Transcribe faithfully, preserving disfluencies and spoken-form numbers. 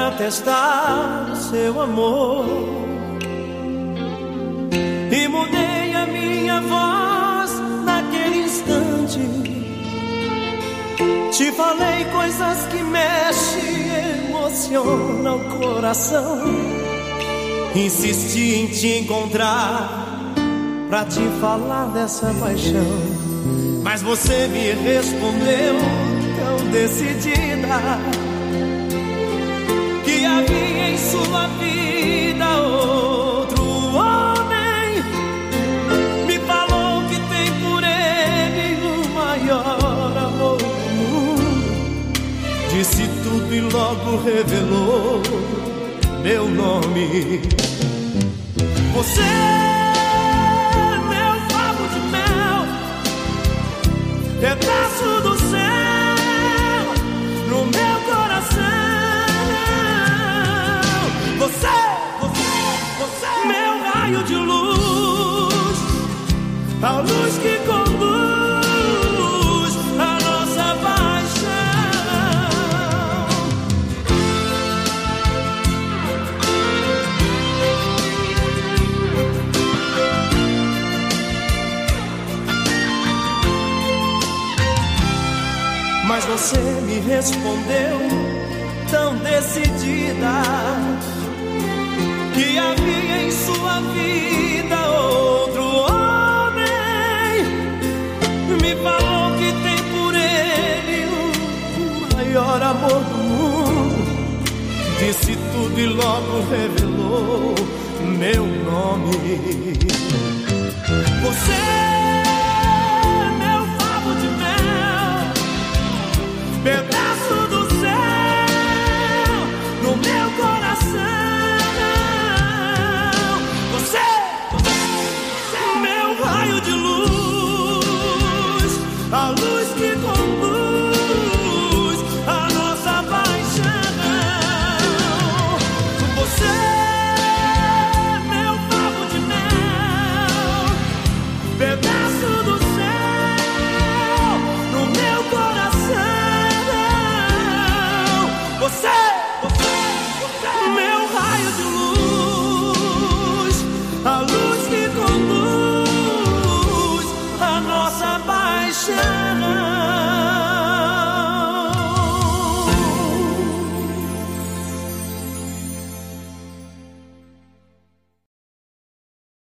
pra testar seu amor. E mudei a minha voz naquele instante. Te falei coisas que mexem e emocionam o coração. Insisti em te encontrar pra te falar dessa paixão. Mas você me respondeu tão decidida que havia em sua vida outro homem. Me falou que tem por ele o maior amor do mundo. Disse tudo e logo revelou meu nome. Você, meu favo de mel, pedaço do céu no meu coração. Você, você, você, meu raio de luz, a luz que conduz a nossa paixão. Mas você me respondeu tão decidida que havia em sua vida outro homem. Me falou que tem por ele o maior amor do mundo. Disse tudo e logo revelou meu nome. Você